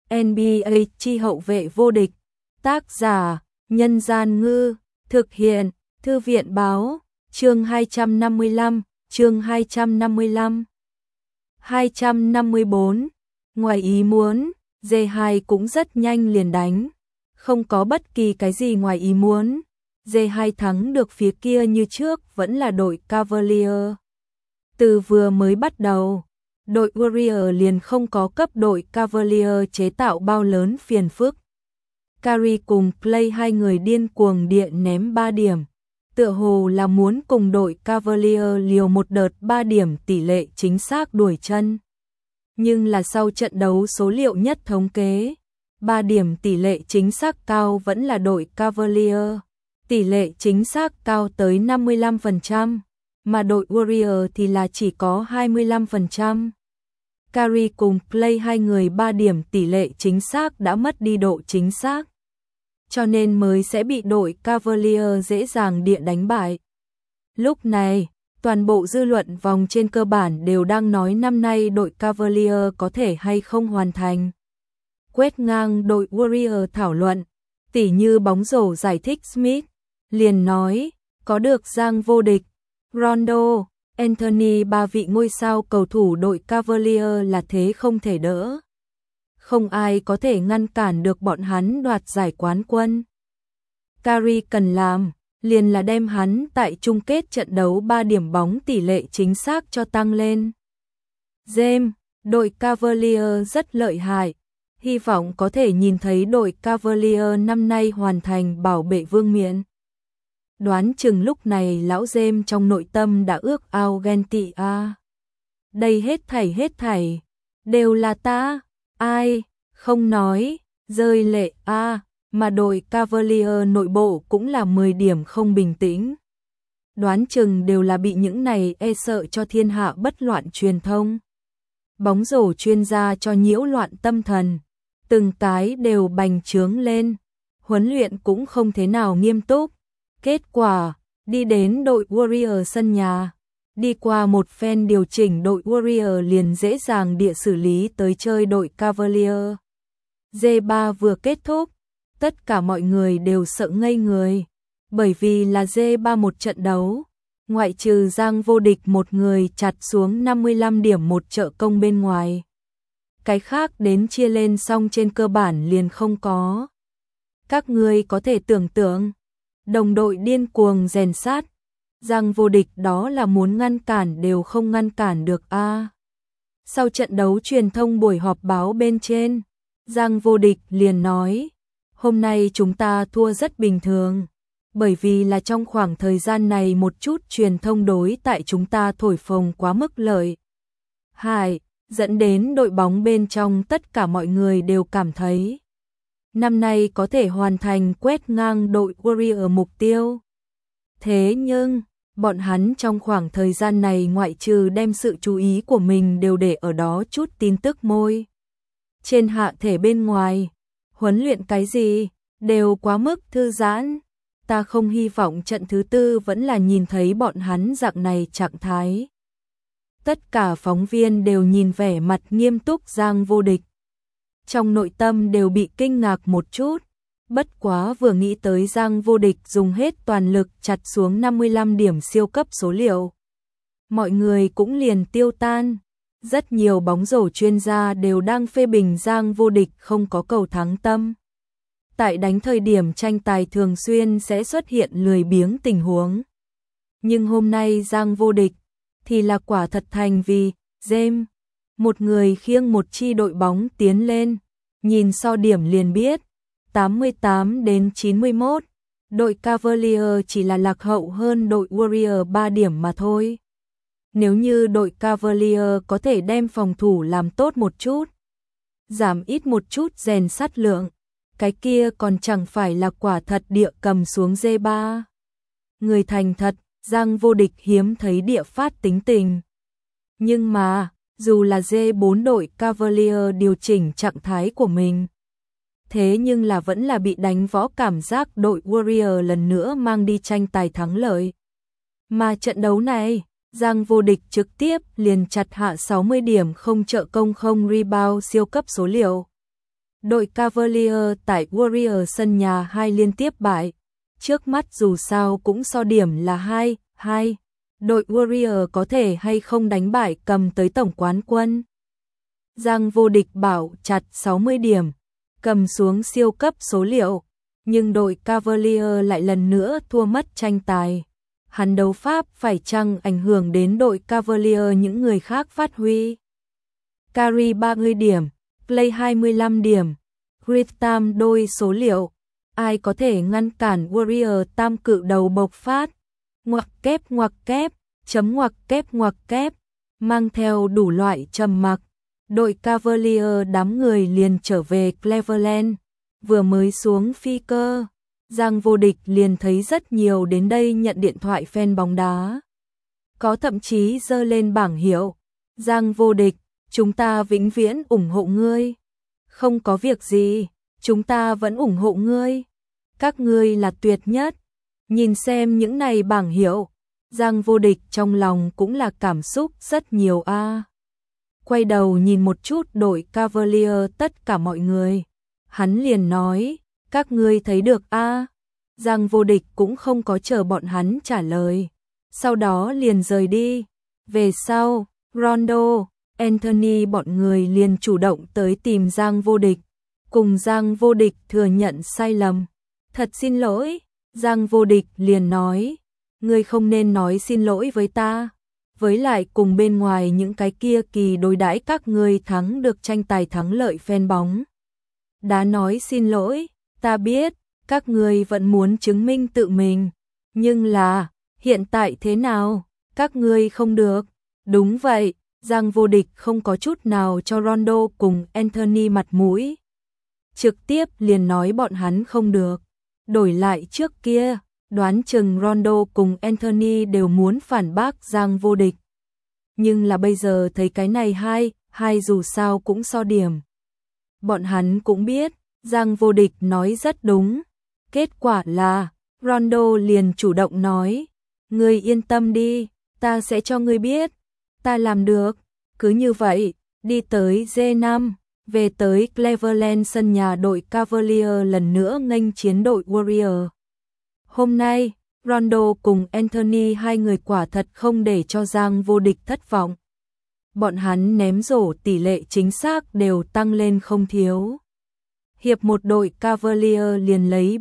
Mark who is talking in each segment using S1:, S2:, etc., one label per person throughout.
S1: NBA chi hậu vệ vô địch. Tác giả: Nhân Gian Ngư. Thực hiện: Thư viện Báo. Chương 255. Chương 255. 254. Ngoài ý muốn, J2 cũng rất nhanh liền đánh. Không có bất kỳ cái gì ngoài ý muốn. J2 thắng được phía kia như trước vẫn là đội Cavalier. Từ vừa mới bắt đầu, đội Warrior liền không có cấp đội Cavalier chế tạo bao lớn phiền phức. Curry cùng Clay hai người điên cuồng điện ném 3 điểm. Tựa hồ là muốn cùng đội Cavalier liều một đợt 3 điểm tỷ lệ chính xác đuổi chân. Nhưng là sau trận đấu số liệu nhất thống kế, 3 điểm tỷ lệ chính xác cao vẫn là đội Cavalier. Tỷ lệ chính xác cao tới 55%, mà đội Warrior thì là chỉ có 25%. Curry cùng Clay hai người 3 điểm tỷ lệ chính xác đã mất đi độ chính xác, cho nên mới sẽ bị đội Cavalier dễ dàng địa đánh bại. Lúc này, toàn bộ dư luận vòng trên cơ bản đều đang nói năm nay đội Cavalier có thể hay không hoàn thành. Quét ngang đội Warrior thảo luận, tỉ như bóng rổ giải thích Smith, liền nói, có được giang vô địch, Rondo, Anthony ba vị ngôi sao cầu thủ đội Cavalier là thế không thể đỡ. Không ai có thể ngăn cản được bọn hắn đoạt giải quán quân. Curry cần làm, liền là đem hắn tại chung kết trận đấu 3 điểm bóng tỷ lệ chính xác cho tăng lên. James, đội Cavalier rất lợi hại, hy vọng có thể nhìn thấy đội Cavalier năm nay hoàn thành bảo vệ vương miện. Đoán chừng lúc này lão James trong nội tâm đã ước ao ghen tị a. Đây hết thảy, đều là ta, ai, không nói, rơi lệ a, mà đội Cavalier nội bộ cũng là 10 điểm không bình tĩnh. Đoán chừng đều là bị những này e sợ cho thiên hạ bất loạn truyền thông. Bóng rổ chuyên gia cho nhiễu loạn tâm thần, từng cái đều bành trướng lên, huấn luyện cũng không thế nào nghiêm túc. Kết quả, đi đến đội Warrior sân nhà, đi qua một phen điều chỉnh đội Warrior liền dễ dàng địa xử lý tới chơi đội Cavalier. J3 vừa kết thúc, tất cả mọi người đều sợ ngây người, bởi vì là J3 một trận đấu, ngoại trừ Giang vô địch một người chặt xuống 55 điểm một trợ công bên ngoài. Cái khác đến chia lên xong trên cơ bản liền không có. Các người có thể tưởng tượng, đồng đội điên cuồng rèn sát, Giang vô địch đó là muốn ngăn cản đều không ngăn cản được a. Sau trận đấu truyền thông buổi họp báo bên trên, Giang vô địch liền nói, hôm nay chúng ta thua rất bình thường, bởi vì là trong khoảng thời gian này một chút truyền thông đối tại chúng ta thổi phồng quá mức lợi hại, dẫn đến đội bóng bên trong tất cả mọi người đều cảm thấy năm nay có thể hoàn thành quét ngang đội Warrior mục tiêu. Thế nhưng, bọn hắn trong khoảng thời gian này ngoại trừ đem sự chú ý của mình đều để ở đó chút tin tức môi trên hạ thể bên ngoài, huấn luyện cái gì, đều quá mức thư giãn. Ta không hy vọng trận thứ tư vẫn là nhìn thấy bọn hắn dạng này trạng thái. Tất cả phóng viên đều nhìn vẻ mặt nghiêm túc Giang vô địch. Trong nội tâm đều bị kinh ngạc một chút, bất quá vừa nghĩ tới Giang vô địch dùng hết toàn lực chặt xuống 55 điểm siêu cấp số liệu. Mọi người cũng liền tiêu tan, rất nhiều bóng rổ chuyên gia đều đang phê bình Giang vô địch không có cầu thắng tâm. Tại đánh thời điểm tranh tài thường xuyên sẽ xuất hiện lười biếng tình huống. Nhưng hôm nay Giang vô địch thì là quả thật thành vì James, một người khiêng một chi đội bóng tiến lên, nhìn so điểm liền biết, 88-91, đội Cavalier chỉ là lạc hậu hơn đội Warrior 3 điểm mà thôi. Nếu như đội Cavalier có thể đem phòng thủ làm tốt một chút, giảm ít một chút rèn sát lượng, cái kia còn chẳng phải là quả thật địa cầm xuống J3. Người thành thật, Giang vô địch hiếm thấy địa phát tính tình. Nhưng mà, dù là J4 đội Cavalier điều chỉnh trạng thái của mình, thế nhưng là vẫn là bị đánh võ cảm giác đội Warrior lần nữa mang đi tranh tài thắng lợi. Mà trận đấu này, Giang vô địch trực tiếp liền chặt hạ 60 điểm không trợ công không rebound siêu cấp số liệu. Đội Cavalier tại Warrior sân nhà 2 liên tiếp bại. Trước mắt dù sao cũng so điểm là 2-2. Đội Warrior có thể hay không đánh bại cầm tới tổng quán quân. Giang vô địch bảo chặt 60 điểm, cầm xuống siêu cấp số liệu, nhưng đội Cavalier lại lần nữa thua mất tranh tài. Hắn đấu pháp phải chăng ảnh hưởng đến đội Cavalier những người khác phát huy. Curry 30 điểm, Clay 25 điểm, Grisham đôi số liệu. Ai có thể ngăn cản Warrior tam cự đầu bộc phát. Ngoặc kép, chấm ngoặc kép, mang theo đủ loại trầm mặc. Đội Cavalier đám người liền trở về Cleveland, vừa mới xuống phi cơ, Giang vô địch liền thấy rất nhiều đến đây nhận điện thoại fan bóng đá. Có thậm chí giơ lên bảng hiệu, Giang vô địch, chúng ta vĩnh viễn ủng hộ ngươi. Không có việc gì, chúng ta vẫn ủng hộ ngươi. Các ngươi là tuyệt nhất. Nhìn xem những này bảng hiệu, Giang vô địch trong lòng cũng là cảm xúc rất nhiều a. Quay đầu nhìn một chút đội Cavalier tất cả mọi người, hắn liền nói, các ngươi thấy được a. Giang vô địch cũng không có chờ bọn hắn trả lời, sau đó liền rời đi. Về sau, Rondo, Anthony bọn người liền chủ động tới tìm Giang vô địch, cùng Giang vô địch thừa nhận sai lầm. Thật xin lỗi, Giang vô địch liền nói, ngươi không nên nói xin lỗi với ta. Với lại cùng bên ngoài những cái kia kỳ đối đãi các ngươi thắng được tranh tài thắng lợi fan bóng. Đã nói xin lỗi, ta biết, các ngươi vẫn muốn chứng minh tự mình. Nhưng là, hiện tại thế nào, các ngươi không được. Đúng vậy, Giang vô địch không có chút nào cho Rondo cùng Anthony mặt mũi. Trực tiếp liền nói bọn hắn không được. Đổi lại trước kia, đoán chừng Rondo cùng Anthony đều muốn phản bác Giang vô địch. Nhưng là bây giờ thấy cái này hai dù sao cũng so điểm. Bọn hắn cũng biết, Giang vô địch nói rất đúng. Kết quả là, Rondo liền chủ động nói, ngươi yên tâm đi, ta sẽ cho ngươi biết. Ta làm được. Cứ như vậy, đi tới G5, về tới Cleveland sân nhà đội Cavalier lần nữa nghênh chiến đội Warrior. Hôm nay, Rondo cùng Anthony hai người quả thật không để cho Giang vô địch thất vọng. Bọn hắn ném rổ tỷ lệ chính xác đều tăng lên không thiếu. Hiệp một đội Cavalier liền lấy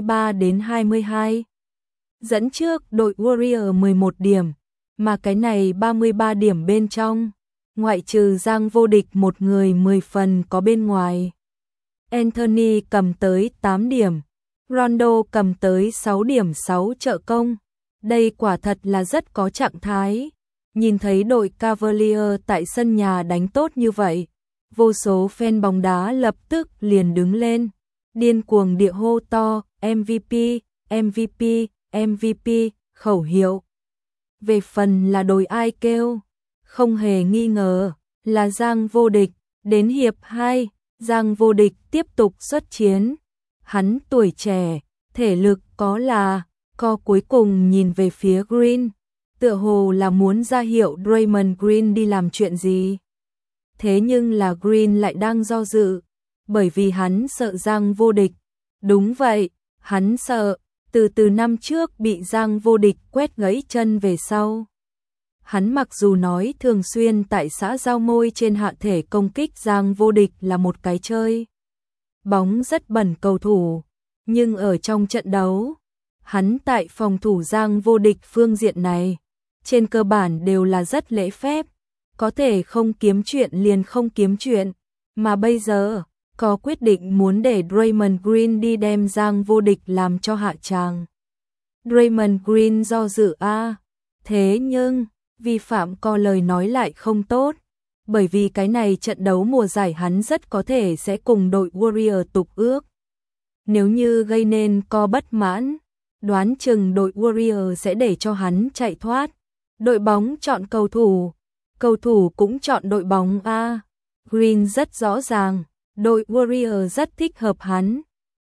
S1: 33-22. Dẫn trước đội Warrior 11 điểm, mà cái này 33 điểm bên trong, ngoại trừ Giang vô địch một người 10 phần có bên ngoài. Anthony cầm tới 8 điểm. Rondo cầm tới 6 điểm 6 trợ công. Đây quả thật là rất có trạng thái. Nhìn thấy đội Cavalier tại sân nhà đánh tốt như vậy, vô số fan bóng đá lập tức liền đứng lên, điên cuồng địa hô to, MVP, MVP, MVP, khẩu hiệu. Về phần là đội ai kêu, không hề nghi ngờ, là Giang vô địch. Đến hiệp 2, Giang vô địch tiếp tục xuất chiến. Hắn tuổi trẻ, thể lực có cuối cùng nhìn về phía Green, tựa hồ là muốn ra hiệu Draymond Green đi làm chuyện gì. Thế nhưng là Green lại đang do dự, bởi vì hắn sợ Giang vô địch. Đúng vậy, hắn sợ, từ năm trước bị Giang vô địch quét gãy chân về sau. Hắn mặc dù nói thường xuyên tại xã giao môi trên hạ thể công kích Giang vô địch là một cái chơi bóng rất bẩn cầu thủ, nhưng ở trong trận đấu, hắn tại phòng thủ Giang vô địch phương diện này, trên cơ bản đều là rất lễ phép, có thể không kiếm chuyện liền không kiếm chuyện, mà bây giờ, có quyết định muốn để Draymond Green đi đem Giang vô địch làm cho hạ tràng. Draymond Green do dự thế nhưng, vi phạm có lời nói lại không tốt. Bởi vì cái này trận đấu mùa giải hắn rất có thể sẽ cùng đội Warrior tục ước. Nếu như gây nên co bất mãn, đoán chừng đội Warrior sẽ để cho hắn chạy thoát. Đội bóng chọn cầu thủ cũng chọn đội bóng Green rất rõ ràng, đội Warrior rất thích hợp hắn.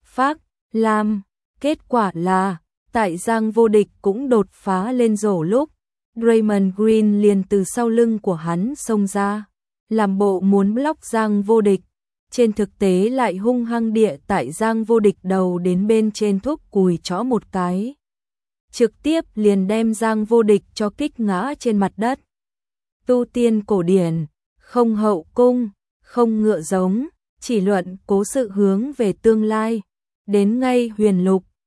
S1: Làm, kết quả là, tại Giang vô địch cũng đột phá lên rổ lúc, Draymond Green liền từ sau lưng của hắn xông ra, làm bộ muốn block Giang vô địch. trên thực tế lại hung hăng địa tại Giang Vô Địch đầu đến bên trên thúc cùi chõ một cái. Trực tiếp liền đem Giang Vô Địch cho kích ngã trên mặt đất. Tu tiên cổ điển, không hậu cung, không ngựa giống, chỉ luận cố sự hướng về tương lai. Đến ngay huyền lục,